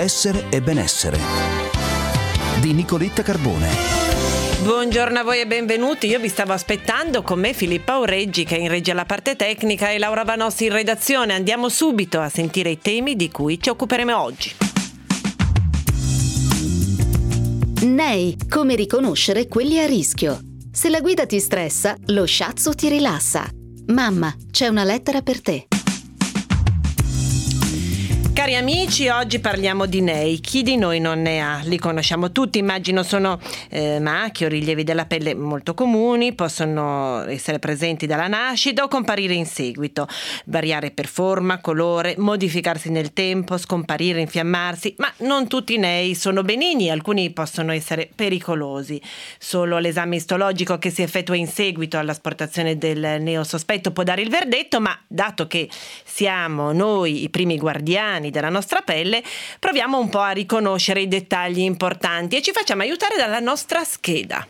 Essere e benessere di Nicoletta Carbone. Buongiorno a voi e benvenuti. Io vi stavo aspettando, con me Filippa Aureggi che è in regia alla parte tecnica e Laura Vanossi in redazione. Andiamo subito a sentire i temi di cui ci occuperemo oggi. NEI, come riconoscere quelli a rischio. Se la guida ti stressa, lo shiatsu ti rilassa. Mamma, c'è una lettera per te. Cari amici, oggi parliamo di NEI. Chi di noi non ne ha? Li conosciamo tutti, immagino. Sono macchie o rilievi della pelle molto comuni, possono essere presenti dalla nascita o comparire in seguito, variare per forma, colore, modificarsi nel tempo, scomparire, infiammarsi, ma non tutti i NEI sono benigni, alcuni possono essere pericolosi. Solo l'esame istologico che si effettua in seguito all'asportazione del neosospetto può dare il verdetto, ma dato che siamo noi i primi guardiani della nostra pelle, proviamo un po' a riconoscere i dettagli importanti e ci facciamo aiutare dalla nostra scheda.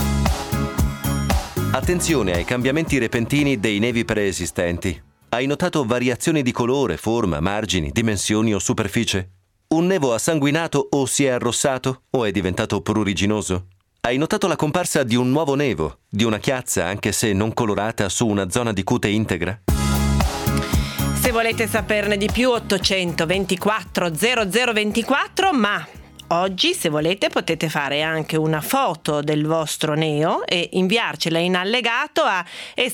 Attenzione ai cambiamenti repentini dei nevi preesistenti. Hai notato variazioni di colore, forma, margini, dimensioni o superficie? Un nevo ha sanguinato o si è arrossato o è diventato pruriginoso? Hai notato la comparsa di un nuovo nevo, di una chiazza anche se non colorata su una zona di cute integra? Se volete saperne di più, 824 0024, ma oggi, se volete, potete fare anche una foto del vostro neo e inviarcela in allegato a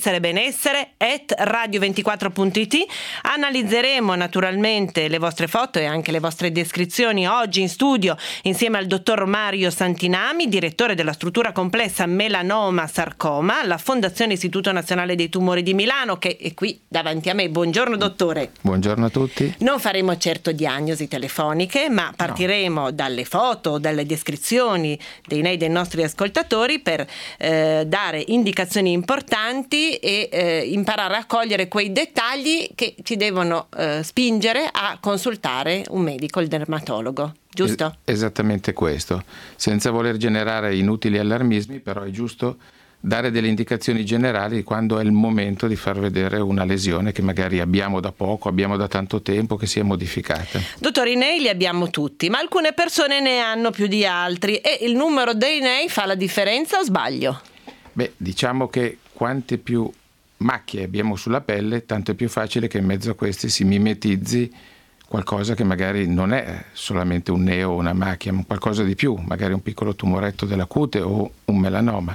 esserebenessere@radio24.it. Analizzeremo naturalmente le vostre foto e anche le vostre descrizioni oggi in studio insieme al dottor Mario Santinami, direttore della struttura complessa melanoma sarcoma alla Fondazione Istituto Nazionale dei Tumori di Milano, che è qui davanti a me. Buongiorno dottore. Buongiorno a tutti. Non faremo certo diagnosi telefoniche, ma partiremo dalle foto, dalle descrizioni dei NEI dei nostri ascoltatori per dare indicazioni importanti e imparare a cogliere quei dettagli che ci devono spingere a consultare un medico, il dermatologo. Giusto? Esattamente questo. Senza voler generare inutili allarmismi, però è giusto dare delle indicazioni generali quando è il momento di far vedere una lesione che magari abbiamo da poco, abbiamo da tanto tempo, che si è modificata. Dottore, i NEI li abbiamo tutti, ma alcune persone ne hanno più di altri e il numero dei NEI fa la differenza o sbaglio? Beh, diciamo che quante più macchie abbiamo sulla pelle, tanto è più facile che in mezzo a questi si mimetizzi qualcosa che magari non è solamente un neo o una macchia, ma qualcosa di più, magari un piccolo tumoretto della cute o un melanoma.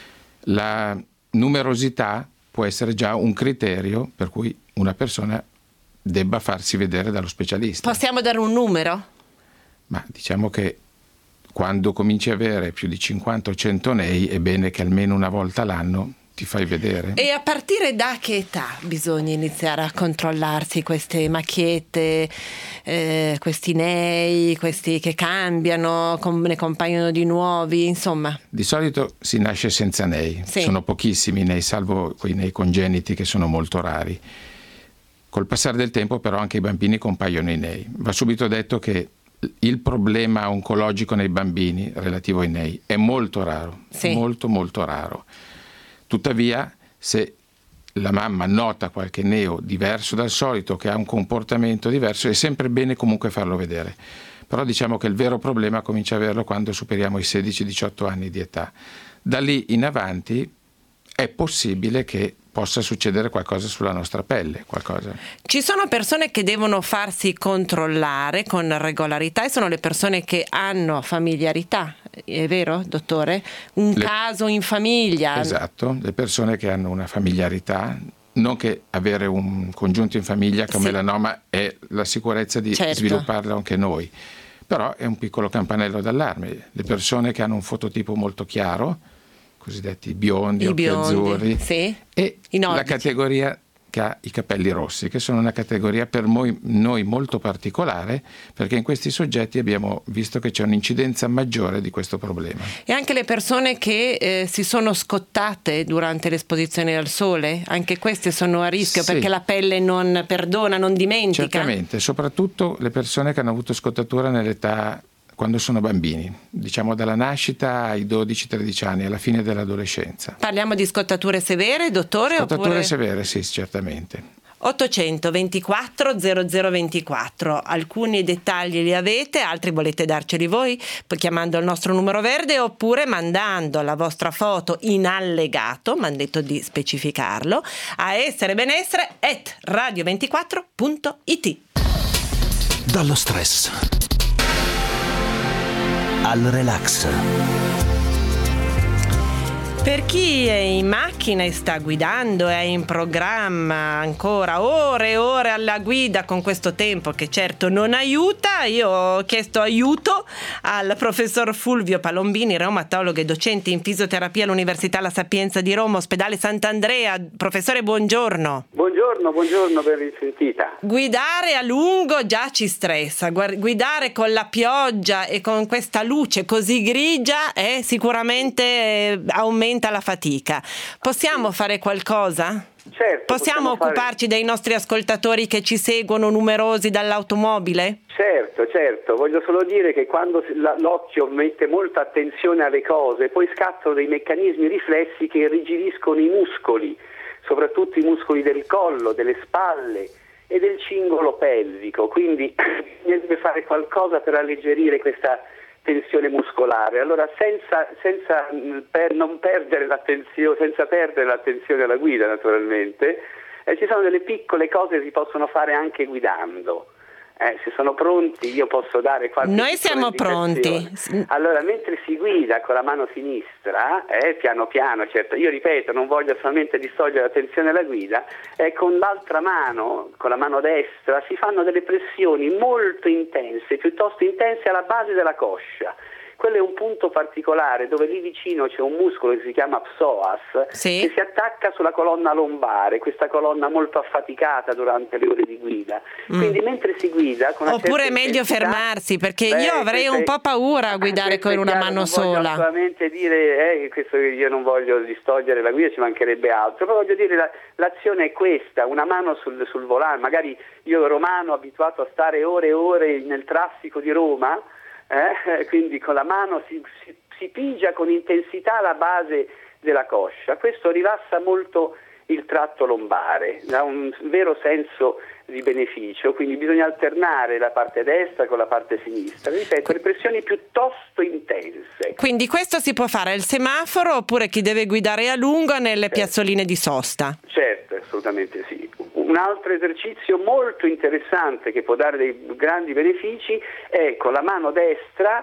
La numerosità può essere già un criterio per cui una persona debba farsi vedere dallo specialista. Possiamo dare un numero? Ma diciamo che quando cominci a avere più di 50 o 100 NEI è bene che almeno una volta l'anno ti fai vedere. E a partire da che età bisogna iniziare a controllarsi queste macchiette, questi NEI, questi che cambiano, ne compaiono di nuovi, insomma? Di solito si nasce senza NEI, sì. Sono pochissimi NEI, salvo quei NEI congeniti che sono molto rari. Col passare del tempo però anche i bambini compaiono i NEI. Va subito detto che il problema oncologico nei bambini relativo ai NEI è molto raro, sì. Molto molto raro. Tuttavia, se la mamma nota qualche neo diverso dal solito, che ha un comportamento diverso, è sempre bene comunque farlo vedere. Però diciamo che il vero problema comincia a averlo quando superiamo i 16-18 anni di età. Da lì in avanti è possibile che possa succedere qualcosa sulla nostra pelle, qualcosa. Ci sono persone che devono farsi controllare con regolarità e sono le persone che hanno familiarità, è vero, dottore? Caso in famiglia. Esatto, le persone che hanno una familiarità, non che avere un congiunto in famiglia come melanoma è la sicurezza di svilupparlo anche noi, però è un piccolo campanello d'allarme. Le persone che hanno un fototipo molto chiaro, cosiddetti biondi o più azzurri, sì. E la categoria che ha i capelli rossi, che sono una categoria per noi molto particolare, perché in questi soggetti abbiamo visto che c'è un'incidenza maggiore di questo problema. E anche le persone che si sono scottate durante l'esposizione al sole, anche queste sono a rischio, sì. Perché la pelle non perdona, non dimentica. Certamente, soprattutto le persone che hanno avuto scottatura nell'età quando sono bambini, diciamo dalla nascita ai 12-13 anni, alla fine dell'adolescenza. Parliamo di scottature severe, dottore? Scottature severe, sì, certamente. 824 0024. Alcuni dettagli li avete, altri volete darceli voi chiamando il nostro numero verde oppure mandando la vostra foto in allegato, mi hanno detto di specificarlo, a esserebenessere@radio24.it. Dallo stress al relax. Per chi è in macchina e sta guidando, è in programma ancora ore e ore alla guida con questo tempo che certo non aiuta, io ho chiesto aiuto al professor Fulvio Palombini, reumatologo e docente in fisioterapia all'Università La Sapienza di Roma, ospedale Sant'Andrea. Professore, buongiorno. Buongiorno, ben risentita. Guidare a lungo già ci stressa, guidare con la pioggia e con questa luce così grigia sicuramente aumenta la fatica. Possiamo fare qualcosa? Certo. Possiamo occuparci dei nostri ascoltatori che ci seguono numerosi dall'automobile? Certo. Voglio solo dire che quando l'occhio mette molta attenzione alle cose, poi scattano dei meccanismi riflessi che irrigidiscono i muscoli, soprattutto i muscoli del collo, delle spalle e del cingolo pelvico. Quindi deve fare qualcosa per alleggerire questa tensione muscolare. Allora senza perdere l'attenzione alla guida, naturalmente, ci sono delle piccole cose che si possono fare anche guidando. Se sono pronti io posso dare qualche Noi siamo pronti. Allora, mentre si guida con la mano sinistra, piano piano, certo, io ripeto, non voglio solamente distogliere l'attenzione alla guida, con l'altra mano, con la mano destra, si fanno delle pressioni molto intense, piuttosto intense alla base della coscia. Quello è un punto particolare dove lì vicino c'è un muscolo che si chiama psoas, sì, che si attacca sulla colonna lombare, questa colonna molto affaticata durante le ore di guida. Quindi mentre si guida con una oppure è certa meglio intensità, fermarsi, perché io avrei un po' paura a guidare con una mano sola. Non voglio solamente dire che questo, io non voglio distogliere la guida, ci mancherebbe altro, però voglio dire l'azione è questa, una mano sul volante. Magari io romano abituato a stare ore e ore nel traffico di Roma, quindi con la mano si pigia con intensità la base della coscia. Questo rilassa molto il tratto lombare, dà un vero senso di beneficio, quindi bisogna alternare la parte destra con la parte sinistra. Ripeto, le pressioni piuttosto intense. Quindi questo si può fare al semaforo oppure chi deve guidare a lungo nelle piazzoline di sosta? Certo, assolutamente sì. Un altro esercizio molto interessante che può dare dei grandi benefici è con la mano destra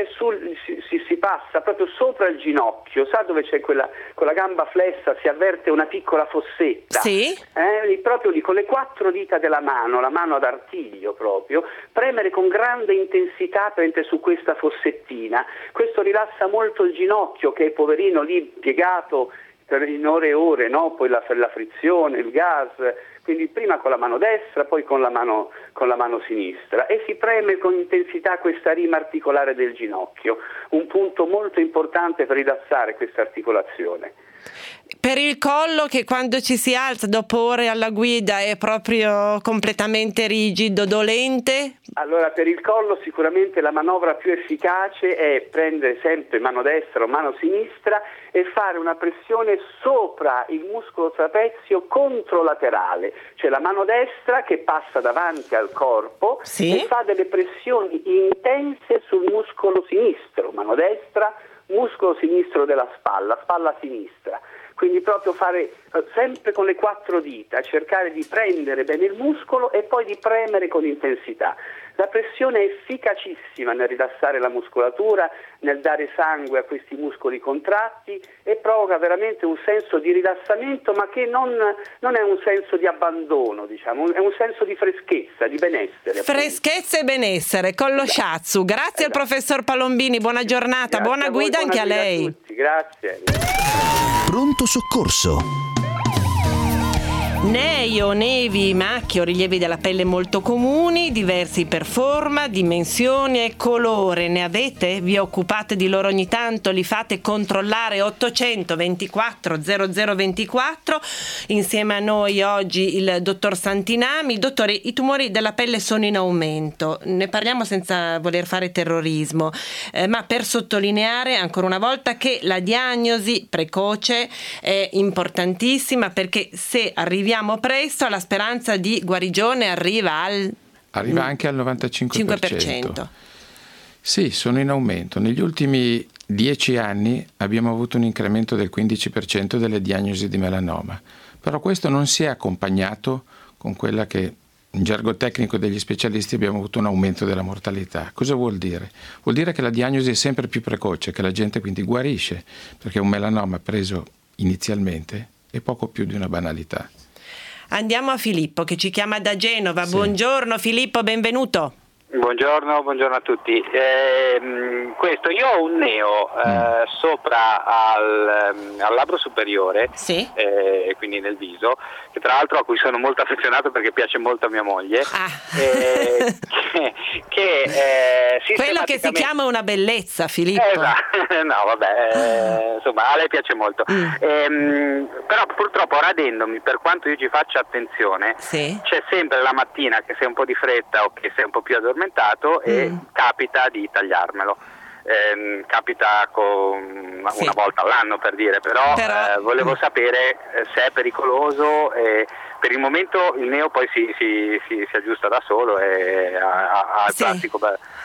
si passa proprio sopra il ginocchio, sa dove c'è con la gamba flessa si avverte una piccola fossetta, sì, proprio lì con le 4 dita della mano, la mano ad artiglio proprio, premere con grande intensità su questa fossettina. Questo rilassa molto il ginocchio che è poverino lì piegato in ore e ore, no? Poi la frizione, il gas, quindi prima con la mano destra, poi con la mano sinistra, e si preme con intensità questa rima articolare del ginocchio, un punto molto importante per rilassare questa articolazione. Per il collo, che quando ci si alza dopo ore alla guida è proprio completamente rigido, dolente? Allora, per il collo sicuramente la manovra più efficace è prendere sempre mano destra o mano sinistra e fare una pressione sopra il muscolo trapezio controlaterale, cioè la mano destra che passa davanti al corpo, sì, e fa delle pressioni intense sul muscolo sinistro, mano destra, muscolo sinistro della spalla sinistra. Quindi proprio fare sempre con le 4 dita, cercare di prendere bene il muscolo e poi di premere con intensità. La pressione è efficacissima nel rilassare la muscolatura, nel dare sangue a questi muscoli contratti e provoca veramente un senso di rilassamento, ma che non è un senso di abbandono, diciamo, è un senso di freschezza, di benessere. Freschezza e benessere con lo shiatsu. Grazie al professor Palombini, buona giornata, buona guida anche a lei. A tutti. Grazie. Pronto soccorso. Nei o nevi, macchie o rilievi della pelle molto comuni, diversi per forma, dimensioni e colore. Ne avete? Vi occupate di loro ogni tanto? Li fate controllare? 824 0024. Insieme a noi oggi il dottor Santinami. Dottore, i tumori della pelle sono in aumento. Ne parliamo senza voler fare terrorismo, ma per sottolineare ancora una volta che la diagnosi precoce è importantissima, perché se arriviamo arriviamo presto, la speranza di guarigione arriva anche al 95%. 5%. Sì, sono in aumento. Negli ultimi 10 anni abbiamo avuto un incremento del 15% delle diagnosi di melanoma, però questo non si è accompagnato con quella che in gergo tecnico degli specialisti abbiamo avuto un aumento della mortalità. Cosa vuol dire? Vuol dire che la diagnosi è sempre più precoce, che la gente quindi guarisce, perché un melanoma preso inizialmente è poco più di una banalità. Andiamo a Filippo che ci chiama da Genova. Sì. Buongiorno Filippo, benvenuto. Buongiorno a tutti. Io ho un neo sopra al labbro superiore, sì. Quindi nel viso, che tra l'altro a cui sono molto affezionato perché piace molto a mia moglie. Quello che si chiama una bellezza, Filippo. No, vabbè, insomma, a lei piace molto. Però purtroppo radendomi, per quanto io ci faccia attenzione, sì. C'è sempre la mattina che sei un po' di fretta o che sei un po' più addormentato e capita di tagliarmelo. Capita una volta all'anno, per dire, però volevo sapere se è pericoloso. Per il momento il neo poi si aggiusta da solo e al plastico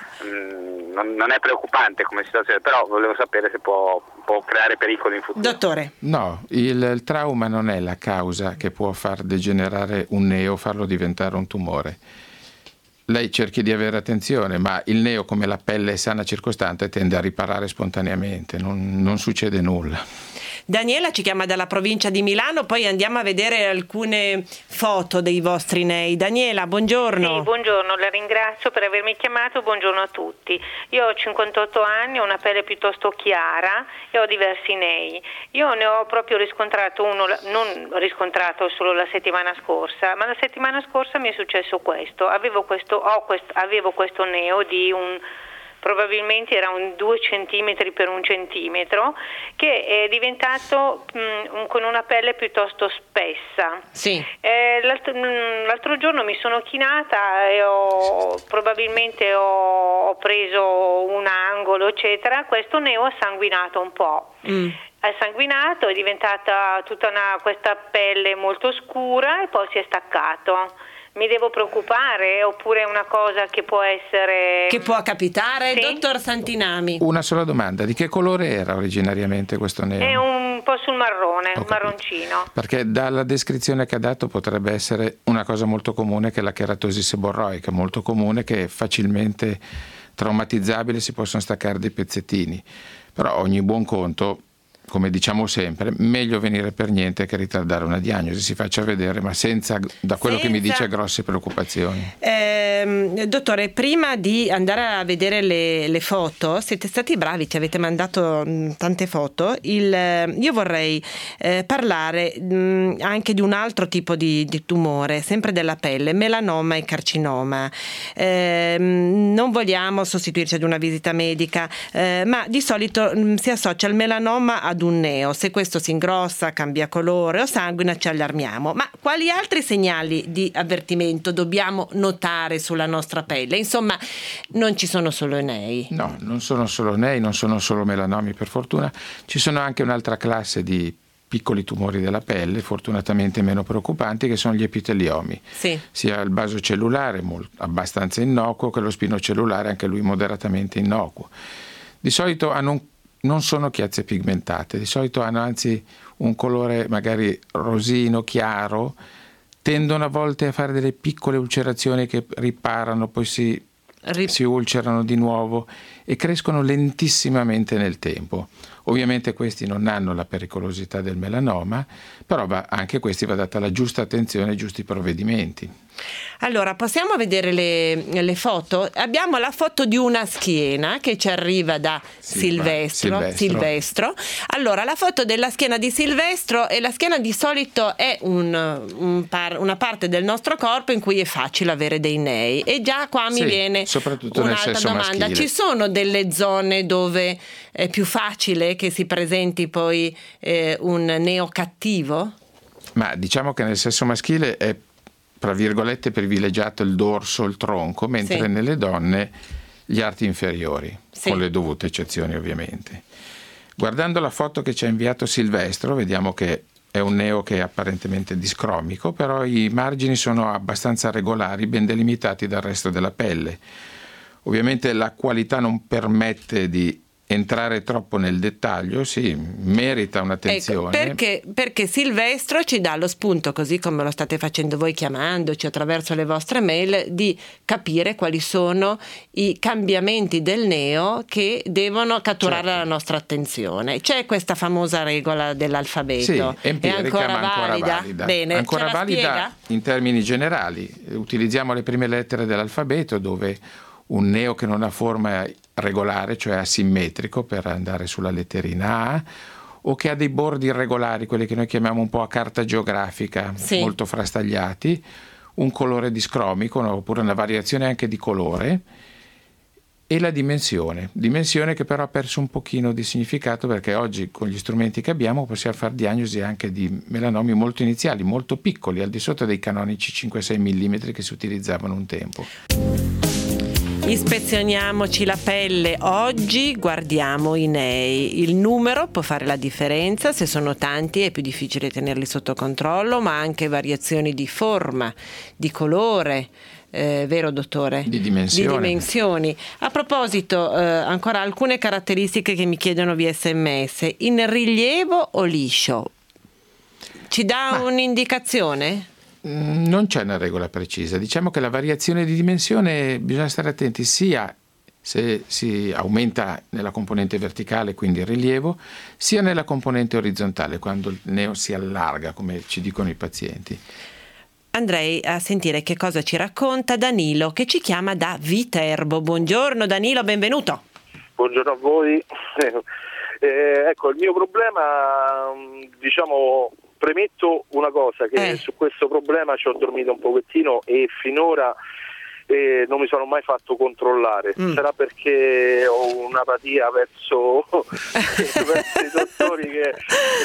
non è preoccupante come situazione, però volevo sapere se può creare pericoli in futuro. Dottore. No, il trauma non è la causa che può far degenerare un neo, farlo diventare un tumore. Lei cerchi di avere attenzione, ma il neo, come la pelle è sana circostante, tende a riparare spontaneamente, non succede nulla. Daniela ci chiama dalla provincia di Milano, poi andiamo a vedere alcune foto dei vostri nei. Daniela, buongiorno. Sì, buongiorno, la ringrazio per avermi chiamato, buongiorno a tutti. Io ho 58 anni, ho una pelle piuttosto chiara e ho diversi nei. Io ne ho proprio riscontrato uno, non riscontrato solo la settimana scorsa, ma la settimana scorsa mi è successo questo. Avevo questo neo di probabilmente era un 2 centimetri per 1 centimetro, che è diventato con una pelle piuttosto spessa. Sì. L'altro giorno mi sono chinata e probabilmente ho preso un angolo, eccetera. Questo neo ha sanguinato un po'. È sanguinato, è diventata questa pelle molto scura e poi si è staccato. Mi devo preoccupare oppure è una cosa che può essere... Che può capitare? Sì? Dottor Santinami. Una sola domanda, di che colore era originariamente questo neo? È un po' sul marrone, marroncino. Perché dalla descrizione che ha dato potrebbe essere una cosa molto comune, che è la cheratosi seborroica, molto comune, che è facilmente traumatizzabile, si possono staccare dei pezzettini. Però ogni buon conto, come diciamo sempre, meglio venire per niente che ritardare una diagnosi, si faccia vedere, ma senza, da quello che mi dice, grosse preoccupazioni. Dottore, prima di andare a vedere le foto, siete stati bravi, ci avete mandato tante foto. Io vorrei parlare anche di un altro tipo di tumore, sempre della pelle, melanoma e carcinoma. Non vogliamo sostituirci ad una visita medica, ma di solito si associa il melanoma ad un neo. Se questo si ingrossa, cambia colore o sanguina, ci allarmiamo. Ma quali altri segnali di avvertimento dobbiamo notare sulla nostra pelle? Insomma, non ci sono solo nei. No, non sono solo nei, non sono solo melanomi, per fortuna. Ci sono anche un'altra classe di piccoli tumori della pelle, fortunatamente meno preoccupanti, che sono gli epiteliomi. Sì. Sia il basocellulare, abbastanza innocuo, che lo spinocellulare, anche lui moderatamente innocuo. Di solito non sono chiazze pigmentate, di solito hanno anzi un colore magari rosino, chiaro, tendono a volte a fare delle piccole ulcerazioni che riparano, poi si ulcerano di nuovo e crescono lentissimamente nel tempo. Ovviamente questi non hanno la pericolosità del melanoma, però anche questi va data la giusta attenzione e i giusti provvedimenti. Allora, possiamo vedere le foto? Abbiamo la foto di una schiena che ci arriva da Silvestro. Allora, la foto della schiena di Silvestro, e la schiena di solito è una parte del nostro corpo in cui è facile avere dei nei, e già qua mi viene soprattutto un'altra nel sesso domanda. maschile. Ci sono delle zone dove è più facile che si presenti poi un neo cattivo? Ma diciamo che nel sesso maschile è, tra virgolette, privilegiato il dorso, il tronco, mentre nelle donne gli arti inferiori, con le dovute eccezioni ovviamente. Guardando la foto che ci ha inviato Silvestro, vediamo che è un neo che è apparentemente discromico, però i margini sono abbastanza regolari, ben delimitati dal resto della pelle. Ovviamente la qualità non permette di entrare troppo nel dettaglio, sì, merita un'attenzione. Ecco, perché Silvestro ci dà lo spunto, così come lo state facendo voi chiamandoci attraverso le vostre mail, di capire quali sono i cambiamenti del neo che devono catturare la nostra attenzione. C'è questa famosa regola dell'alfabeto. Sì, empirica, è ancora ma ancora valida? Bene, ancora valida spiega? In termini generali. Utilizziamo le prime lettere dell'alfabeto, dove un neo che non ha forma regolare, cioè asimmetrico, per andare sulla letterina A, o che ha dei bordi irregolari, quelli che noi chiamiamo un po' a carta geografica, molto frastagliati, un colore discromico, oppure una variazione anche di colore, e la dimensione che però ha perso un pochino di significato, perché oggi con gli strumenti che abbiamo possiamo fare diagnosi anche di melanomi molto iniziali, molto piccoli, al di sotto dei canonici 5-6 mm che si utilizzavano un tempo. Ispezioniamoci la pelle. Oggi guardiamo i nei. Il numero può fare la differenza, se sono tanti è più difficile tenerli sotto controllo, ma anche variazioni di forma, di colore, vero dottore? Di dimensioni. A proposito, ancora alcune caratteristiche che mi chiedono via SMS. In rilievo o liscio? Ci dà un'indicazione? Non c'è una regola precisa. Diciamo che la variazione di dimensione bisogna stare attenti sia se si aumenta nella componente verticale, quindi il rilievo, sia nella componente orizzontale, quando il neo si allarga, come ci dicono i pazienti. Andrei a sentire che cosa ci racconta Danilo, che ci chiama da Viterbo. Buongiorno Danilo, benvenuto. Buongiorno a voi. Ecco, il mio problema, premetto una cosa, che su questo problema ci ho dormito un pochettino e finora non mi sono mai fatto controllare. Sarà perché ho un'apatia verso i dottori che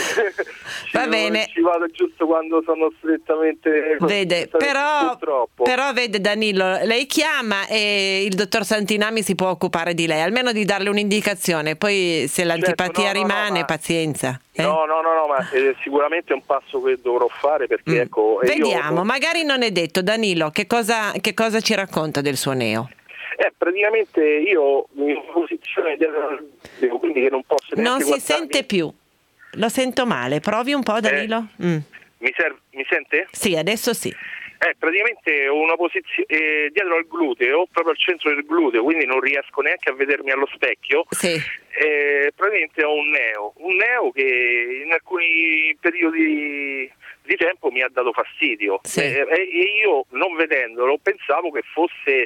ci vado giusto quando sono strettamente però vede Danilo, lei chiama e il dottor Santinami si può occupare di lei, almeno di darle un'indicazione, poi se l'antipatia rimane pazienza. No, ma sicuramente è un passo che dovrò fare, perché vediamo, magari non è detto. Danilo, che cosa ci racconta del suo neo? Praticamente io in posizione quindi che non posso neanche non si sente più, lo sento male, provi un po' Danilo. Mi sente? Sì, adesso sì. Praticamente ho una posizione dietro al gluteo, proprio al centro del gluteo, quindi non riesco neanche a vedermi allo specchio. Sì. Praticamente ho un neo che in alcuni periodi di tempo mi ha dato fastidio, e io, non vedendolo, pensavo che fosse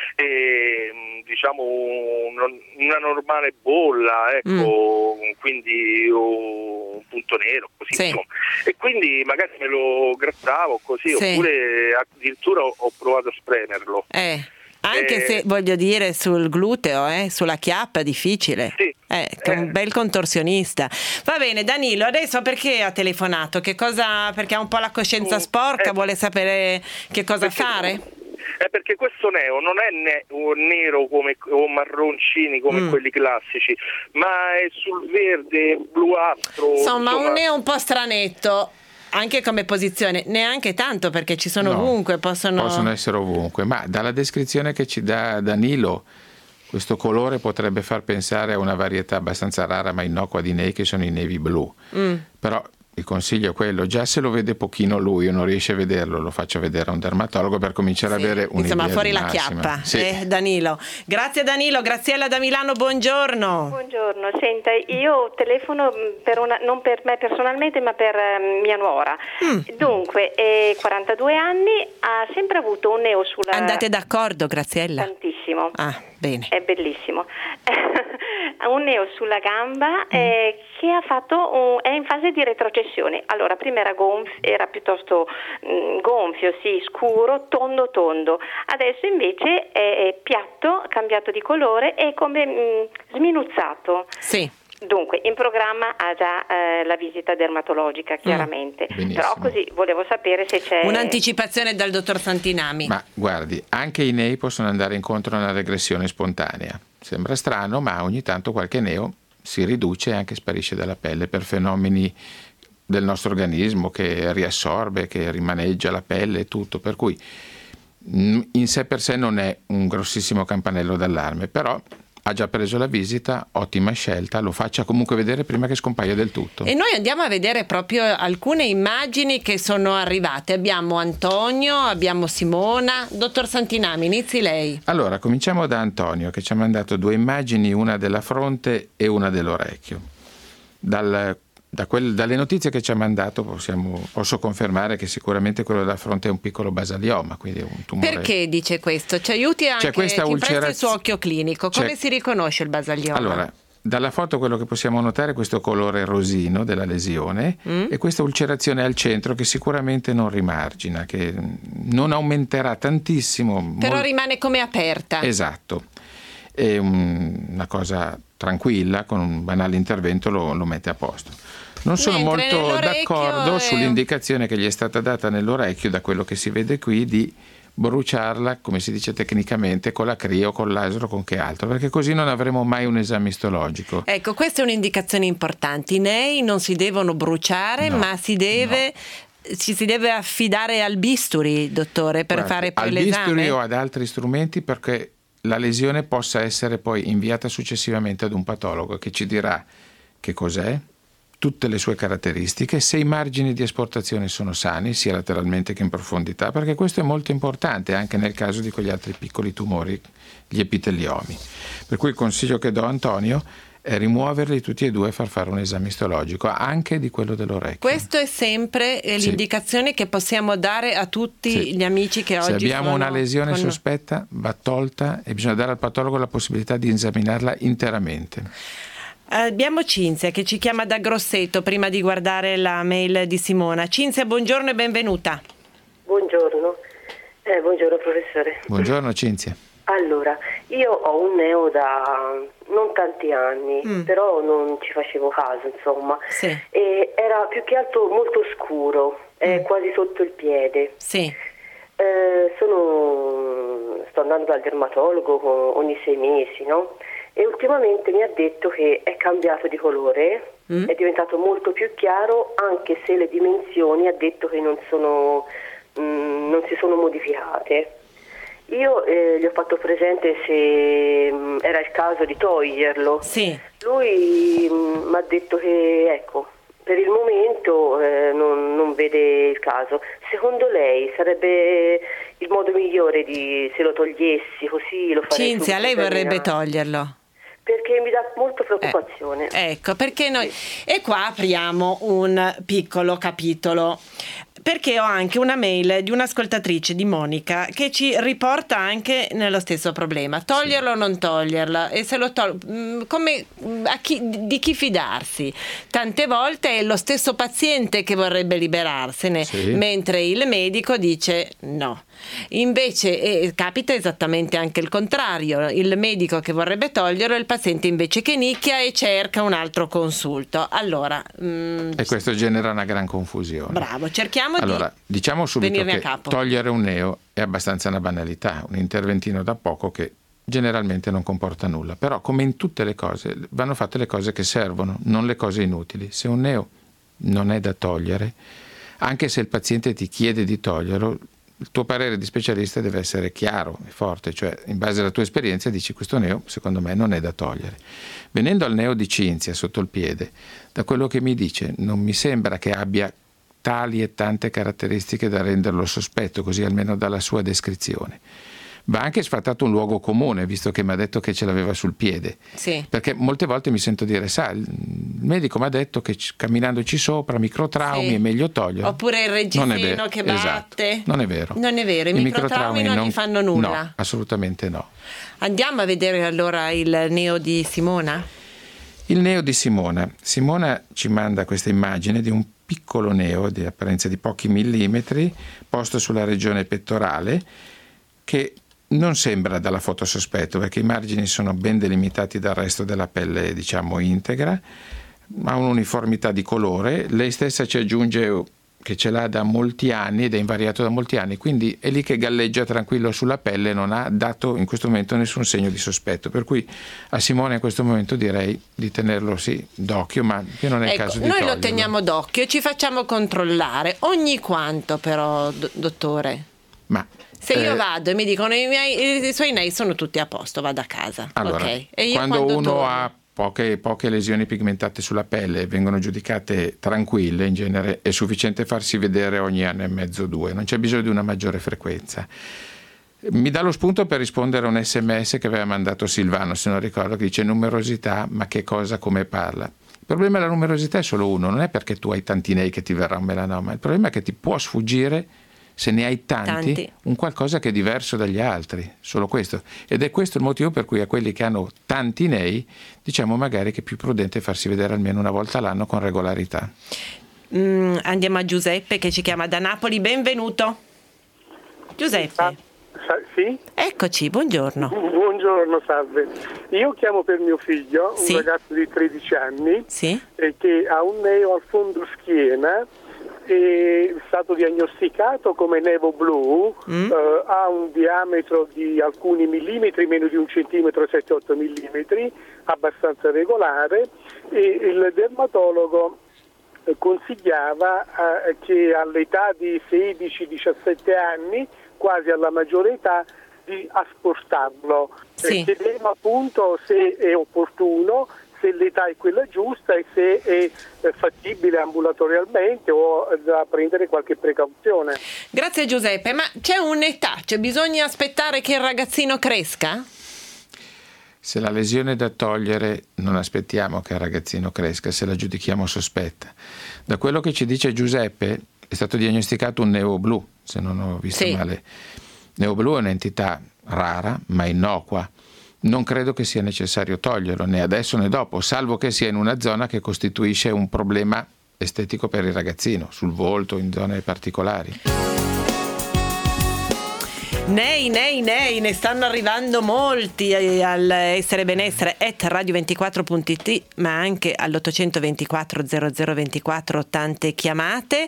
una normale bolla, quindi un punto nero, così, insomma. E quindi magari me lo grattavo così, oppure addirittura ho provato a spremerlo. Anche se, voglio dire, sul gluteo, sulla chiappa è difficile. Che è un bel contorsionista. Va bene Danilo, adesso perché ha telefonato? Perché ha un po' la coscienza sporca, vuole sapere che cosa fare? Perché questo neo non è nero o marroncini come quelli classici, ma è sul verde, bluastro. Insomma, un neo un po' stranetto. Anche come posizione, neanche tanto, perché ci sono ovunque, possono essere ovunque, ma dalla descrizione che ci dà Danilo, questo colore potrebbe far pensare a una varietà abbastanza rara ma innocua di nei, che sono i navy blu. Però il consiglio è quello, già se lo vede pochino lui o non riesce a vederlo, lo faccio vedere a un dermatologo per cominciare ad avere un'idea. Insomma, fuori la chiappa, Danilo. Grazie Danilo, Graziella da Milano, buongiorno. Buongiorno, senta, io telefono non per me personalmente, ma per mia nuora. Dunque, 42 anni, ha sempre avuto un neo sulla... Andate d'accordo, Graziella? Tantissimo. Bene. È bellissimo. Ha un neo sulla gamba che è in fase di retrocessione. Allora, prima era piuttosto gonfio, scuro, tondo. Adesso invece è piatto, cambiato di colore e come sminuzzato. Sì. Dunque, in programma ha già la visita dermatologica, chiaramente. Però così volevo sapere se c'è un'anticipazione dal dottor Santinami. Ma guardi, anche i nei possono andare incontro a una regressione spontanea. Sembra strano, ma ogni tanto qualche neo si riduce e anche sparisce dalla pelle per fenomeni del nostro organismo che riassorbe, che rimaneggia la pelle e tutto, per cui in sé per sé non è un grossissimo campanello d'allarme, però ha già preso la visita, ottima scelta, lo faccia comunque vedere prima che scompaia del tutto. E noi andiamo a vedere proprio alcune immagini che sono arrivate. Abbiamo Antonio, abbiamo Simona. Dottor Santinami, inizi lei. Allora, cominciamo da Antonio, che ci ha mandato 2 immagini, una della fronte e una dell'orecchio. Dalle notizie che ci ha mandato posso confermare che sicuramente quello della fronte è un piccolo basalioma, quindi è un tumore. Perché dice questo? Ci aiuti anche, ci presti il suo occhio clinico. Come si riconosce il basalioma? Allora, dalla foto quello che possiamo notare è questo colore rosino della lesione e questa ulcerazione al centro che sicuramente non rimargina, che non aumenterà tantissimo. Però rimane come aperta. Esatto. È una cosa tranquilla, con un banale intervento lo mette a posto. Non sono molto d'accordo sull'indicazione che gli è stata data nell'orecchio, da quello che si vede qui, di bruciarla, come si dice tecnicamente, con la crio, con l'asero, con che altro, perché così non avremo mai un esame istologico. Ecco, questa è un'indicazione importante. I nei non si devono bruciare, ma ci si deve affidare al bisturi, dottore, per fare poi l'esame? Al bisturi o ad altri strumenti, perché la lesione possa essere poi inviata successivamente ad un patologo che ci dirà che cos'è, tutte le sue caratteristiche, se i margini di esportazione sono sani, sia lateralmente che in profondità, perché questo è molto importante anche nel caso di quegli altri piccoli tumori, gli epiteliomi. Per cui il consiglio che do a Antonio è rimuoverli tutti e 2 e far fare un esame istologico, anche di quello dell'orecchio. Questo è sempre l'indicazione che possiamo dare a tutti gli amici che oggi Se abbiamo una lesione sospetta, va tolta e bisogna dare al patologo la possibilità di esaminarla interamente. Abbiamo Cinzia che ci chiama da Grosseto prima di guardare la mail di Simona. Cinzia, buongiorno e benvenuta. Buongiorno, buongiorno professore. Buongiorno Cinzia. Allora, io ho un neo da non tanti anni, però non ci facevo caso, insomma. Sì. E era più che altro molto scuro, quasi sotto il piede. Sì. Sto andando dal dermatologo ogni 6 mesi, no? E ultimamente mi ha detto che è cambiato di colore, è diventato molto più chiaro, anche se le dimensioni ha detto che non si sono modificate. Io gli ho fatto presente se era il caso di toglierlo. Sì. Lui mi ha detto che ecco, per il momento non vede il caso. Secondo lei sarebbe il modo migliore se lo togliessi, così lo farei? Cinzia, lei vorrebbe toglierlo? Perché mi dà molta preoccupazione. Ecco, perché noi... E qua apriamo un piccolo capitolo, perché ho anche una mail di un'ascoltatrice, di Monica, che ci riporta anche nello stesso problema. Toglierlo o non toglierla? E se lo di chi fidarsi? Tante volte è lo stesso paziente che vorrebbe liberarsene, mentre il medico dice no. Invece capita esattamente anche il contrario, il medico che vorrebbe toglierlo e il paziente invece che nicchia e cerca un altro consulto. Allora e questo genera una gran confusione. Bravo, cerchiamo diciamo subito che togliere un neo è abbastanza una banalità, un interventino da poco che generalmente non comporta nulla, però come in tutte le cose vanno fatte le cose che servono, non le cose inutili. Se un neo non è da togliere, anche se il paziente ti chiede di toglierlo, il tuo parere di specialista deve essere chiaro e forte, cioè in base alla tua esperienza dici questo neo secondo me non è da togliere. Venendo al neo di Cinzia sotto il piede, da quello che mi dice non mi sembra che abbia tali e tante caratteristiche da renderlo sospetto, così almeno dalla sua descrizione. Va anche sfrattato un luogo comune, visto che mi ha detto che ce l'aveva sul piede. Sì. Perché molte volte mi sento dire, il medico mi ha detto che camminandoci sopra, microtraumi, è meglio toglierlo. Oppure il reggiseno che batte. Esatto. Non è vero. Non è vero, i microtraumi non gli fanno nulla. No, assolutamente no. Andiamo a vedere allora il neo di Simona? Il neo di Simona. Simona ci manda questa immagine di un piccolo neo di apparenza di pochi millimetri, posto sulla regione pettorale, che non sembra dalla foto sospetto, perché i margini sono ben delimitati dal resto della pelle, diciamo integra, ha un'uniformità di colore. Lei stessa ci aggiunge che ce l'ha da molti anni ed è invariato da molti anni, quindi è lì che galleggia tranquillo sulla pelle, non ha dato in questo momento nessun segno di sospetto, per cui a Simone in questo momento direi di tenerlo d'occhio, ma che non è il caso di noi toglierlo. lo teniamo d'occhio e ci facciamo controllare ogni quanto, però dottore, ma se io vado e mi dicono i suoi nei sono tutti a posto, vado a casa. Allora, okay. E io quando uno torno? ha poche lesioni pigmentate sulla pelle e vengono giudicate tranquille, in genere è sufficiente farsi vedere ogni anno e mezzo, 2, non c'è bisogno di una maggiore frequenza. Mi dà lo spunto per rispondere a un SMS che aveva mandato Silvano, se non ricordo, che dice numerosità, ma che cosa, come parla. Il problema della numerosità è solo uno, non è perché tu hai tanti nei che ti verrà un melanoma, il problema è che ti può sfuggire, se ne hai tanti, un qualcosa che è diverso dagli altri, solo questo. Ed è questo il motivo per cui a quelli che hanno tanti nei, diciamo magari che è più prudente farsi vedere almeno una volta all'anno con regolarità. Andiamo a Giuseppe che ci chiama da Napoli, benvenuto. Giuseppe. Sì? Eccoci, buongiorno. Buongiorno, salve. Io chiamo per mio figlio, un ragazzo di 13 anni, che ha un neo al fondo schiena, è stato diagnosticato come nevo blu, ha un diametro di alcuni millimetri, meno di 1 centimetro, 7-8 millimetri, abbastanza regolare, e il dermatologo consigliava che all'età di 16-17 anni, quasi alla maggiore età, di asportarlo. Chiedeva appunto se è opportuno, se l'età è quella giusta e se è fattibile ambulatorialmente o da prendere qualche precauzione. Grazie Giuseppe, ma c'è un'età, cioè bisogna aspettare che il ragazzino cresca? Se la lesione è da togliere non aspettiamo che il ragazzino cresca, se la giudichiamo sospetta. Da quello che ci dice Giuseppe è stato diagnosticato un neo blu, se non ho visto male. Neo blu è un'entità rara ma innocua. Non credo che sia necessario toglierlo né adesso né dopo, salvo che sia in una zona che costituisce un problema estetico per il ragazzino, sul volto, in zone particolari. Nei, ne stanno arrivando molti al Essere Benessere @radio24.it, ma anche all'824 0024, tante chiamate.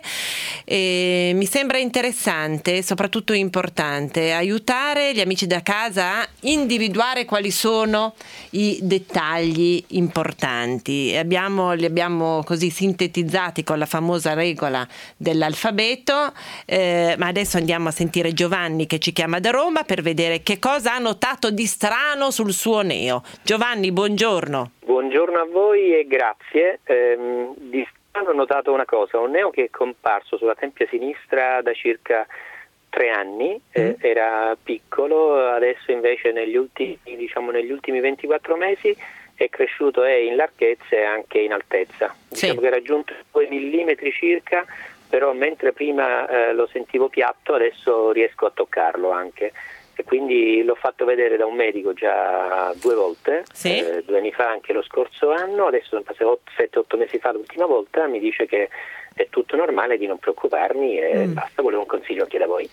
E mi sembra interessante, soprattutto importante, aiutare gli amici da casa a individuare quali sono i dettagli importanti. Li abbiamo così sintetizzati con la famosa regola dell'alfabeto, ma adesso andiamo a sentire Giovanni che ci chiama da Roma per vedere che cosa ha notato di strano sul suo neo. Giovanni, buongiorno. Buongiorno a voi e grazie. Di strano ho notato una cosa, un neo che è comparso sulla tempia sinistra da circa 3 anni, era piccolo, adesso invece negli ultimi 24 mesi è cresciuto in larghezza e anche in altezza. Diciamo che ha raggiunto 2 millimetri circa, però mentre prima lo sentivo piatto, adesso riesco a toccarlo anche. E quindi l'ho fatto vedere da un medico già 2 volte, 2 anni fa, anche lo scorso anno, adesso sono passati 7-8 mesi fa l'ultima volta, mi dice che è tutto normale, di non preoccuparmi e basta, volevo un consiglio anche da voi.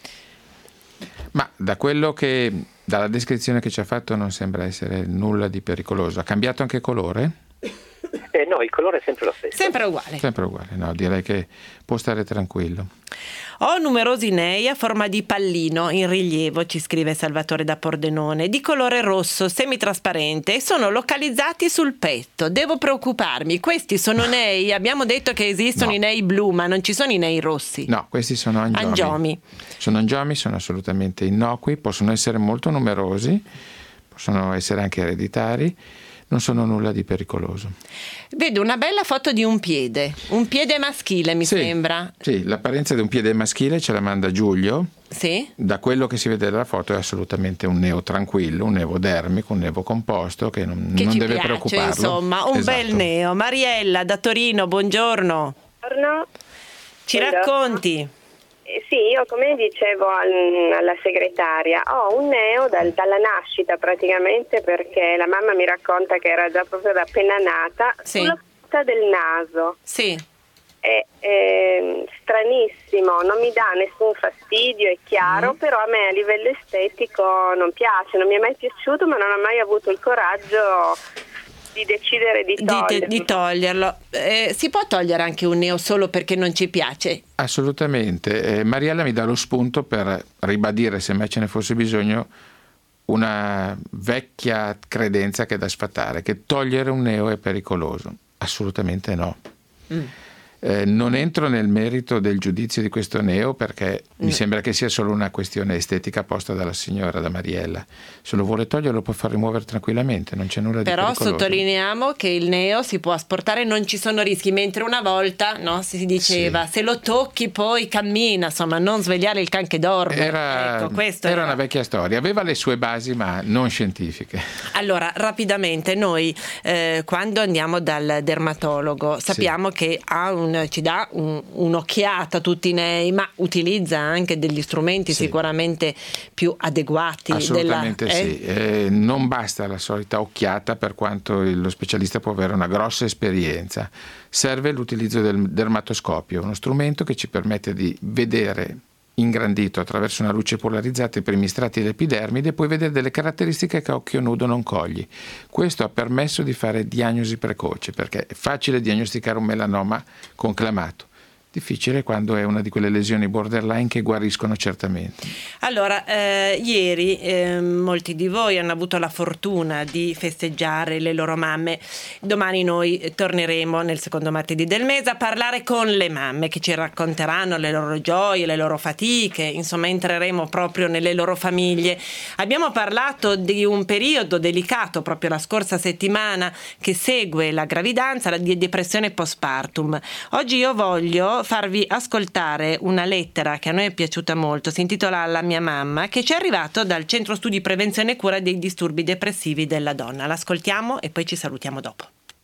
Ma dalla descrizione che ci ha fatto non sembra essere nulla di pericoloso. Ha cambiato anche colore? No, il colore è sempre lo stesso. Sempre uguale, no, direi che può stare tranquillo. Ho numerosi nei a forma di pallino in rilievo, ci scrive Salvatore da Pordenone, di colore rosso, semitrasparente, e sono localizzati sul petto. Devo preoccuparmi? Questi sono nei, abbiamo detto che esistono i nei blu, ma non ci sono i nei rossi. No, questi sono angiomi. Sono angiomi, sono assolutamente innocui, possono essere molto numerosi, possono essere anche ereditari. Non sono nulla di pericoloso. Vedo una bella foto di un piede maschile, mi sembra. Sì, l'apparenza di un piede maschile ce la manda Giulio. Sì. Da quello che si vede dalla foto è assolutamente un neo tranquillo, un nevo dermico, un nevo composto che non deve preoccuparlo. Insomma, un bel neo. Mariella da Torino, buongiorno. Buongiorno. Ci racconti? Sì, io come dicevo alla segretaria ho un neo dalla nascita praticamente, perché la mamma mi racconta che era già proprio da appena nata sulla punta del naso. Sì. È stranissimo, non mi dà nessun fastidio, è chiaro, però a me a livello estetico non piace, non mi è mai piaciuto, ma non ho mai avuto il coraggio di decidere di toglierlo. Si può togliere anche un neo solo perché non ci piace? Assolutamente. Mariella mi dà lo spunto per ribadire, se mai ce ne fosse bisogno, una vecchia credenza che è da sfatare, che togliere un neo è pericoloso. Assolutamente no. Non entro nel merito del giudizio di questo neo perché mi sembra che sia solo una questione estetica posta dalla signora, da Mariella. Se lo vuole togliere lo può far rimuovere tranquillamente, non c'è nulla di pericoloso. Però sottolineiamo che il neo si può asportare, non ci sono rischi, mentre una volta si diceva se lo tocchi poi cammina, insomma non svegliare il can che dorme. Era una vecchia storia, aveva le sue basi ma non scientifiche. Allora, rapidamente, noi quando andiamo dal dermatologo sappiamo che ci dà un'occhiata a tutti i nei, ma utilizza anche degli strumenti sicuramente più adeguati. Assolutamente sì. Non basta la solita occhiata, per quanto lo specialista può avere una grossa esperienza. Serve l'utilizzo del dermatoscopio, uno strumento che ci permette di vedere ingrandito attraverso una luce polarizzata i primi strati dell'epidermide e poi vedere delle caratteristiche che a occhio nudo non cogli. Questo ha permesso di fare diagnosi precoce, perché è facile diagnosticare un melanoma conclamato, difficile quando è una di quelle lesioni borderline che guariscono certamente. Allora, ieri molti di voi hanno avuto la fortuna di festeggiare le loro mamme. Domani noi torneremo nel secondo martedì del mese a parlare con le mamme che ci racconteranno le loro gioie, le loro fatiche, insomma entreremo proprio nelle loro famiglie. Abbiamo parlato di un periodo delicato proprio la scorsa settimana che segue la gravidanza, la depressione postpartum. Oggi io voglio farvi ascoltare una lettera che a noi è piaciuta molto, si intitola La mia mamma, che ci è arrivato dal Centro Studi Prevenzione e Cura dei Disturbi Depressivi della Donna. L'ascoltiamo e poi ci salutiamo dopo.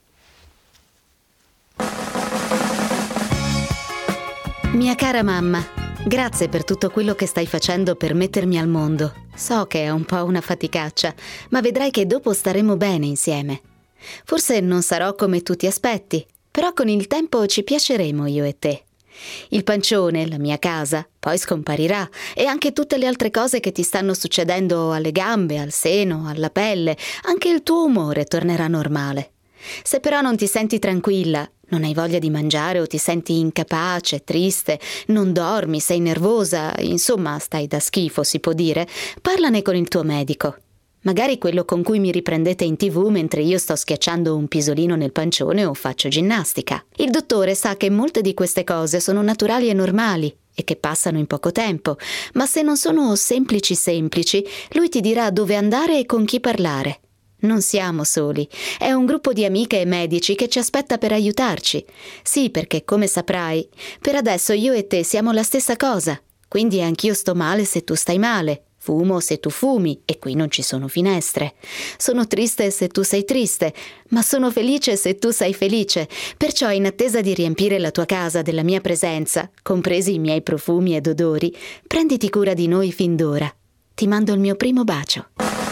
Mia cara mamma, grazie per tutto quello che stai facendo per mettermi al mondo. So che è un po' una faticaccia, ma vedrai che dopo staremo bene insieme. Forse non sarò come tu ti aspetti, però con il tempo ci piaceremo io e te. Il pancione, la mia casa, poi scomparirà, e anche tutte le altre cose che ti stanno succedendo alle gambe, al seno, alla pelle, anche il tuo umore tornerà normale. Se però non ti senti tranquilla, non hai voglia di mangiare o ti senti incapace, triste, non dormi, sei nervosa, insomma stai da schifo si può dire, parlane con il tuo medico. Magari quello con cui mi riprendete in TV mentre io sto schiacciando un pisolino nel pancione o faccio ginnastica. Il dottore sa che molte di queste cose sono naturali e normali e che passano in poco tempo, ma se non sono semplici, lui ti dirà dove andare e con chi parlare. Non siamo soli, è un gruppo di amiche e medici che ci aspetta per aiutarci. Sì, perché come saprai, per adesso io e te siamo la stessa cosa, quindi anch'io sto male se tu stai male. Fumo se tu fumi, e qui non ci sono finestre. Sono triste se tu sei triste, ma sono felice se tu sei felice. Perciò, in attesa di riempire la tua casa della mia presenza, compresi i miei profumi ed odori, prenditi cura di noi fin d'ora. Ti mando il mio primo bacio.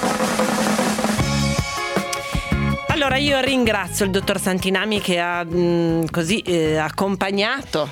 Allora io ringrazio il dottor Santinami che ha accompagnato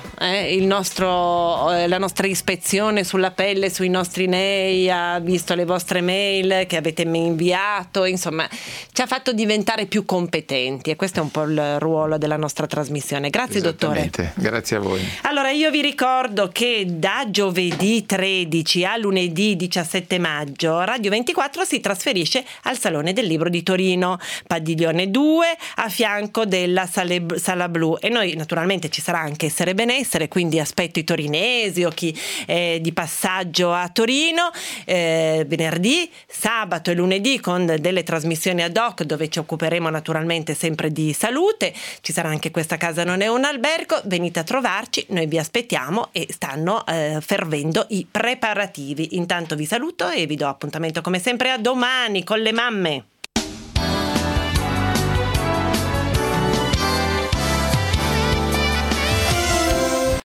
la nostra ispezione sulla pelle, sui nostri nei, ha visto le vostre mail che avete inviato, insomma ci ha fatto diventare più competenti e questo è un po' il ruolo della nostra trasmissione. Grazie dottore. Grazie a voi. Allora io vi ricordo che da giovedì 13 a lunedì 17 maggio Radio 24 si trasferisce al Salone del Libro di Torino, Padiglione 2 a fianco della Sala Blu, e noi naturalmente ci sarà anche Essere Benessere, quindi aspetto i torinesi o chi è di passaggio a Torino venerdì, sabato e lunedì con delle trasmissioni ad hoc dove ci occuperemo naturalmente sempre di salute. Ci sarà anche Questa casa non è un albergo, venite a trovarci, noi vi aspettiamo e stanno fervendo i preparativi. Intanto vi saluto e vi do appuntamento come sempre a domani con le mamme.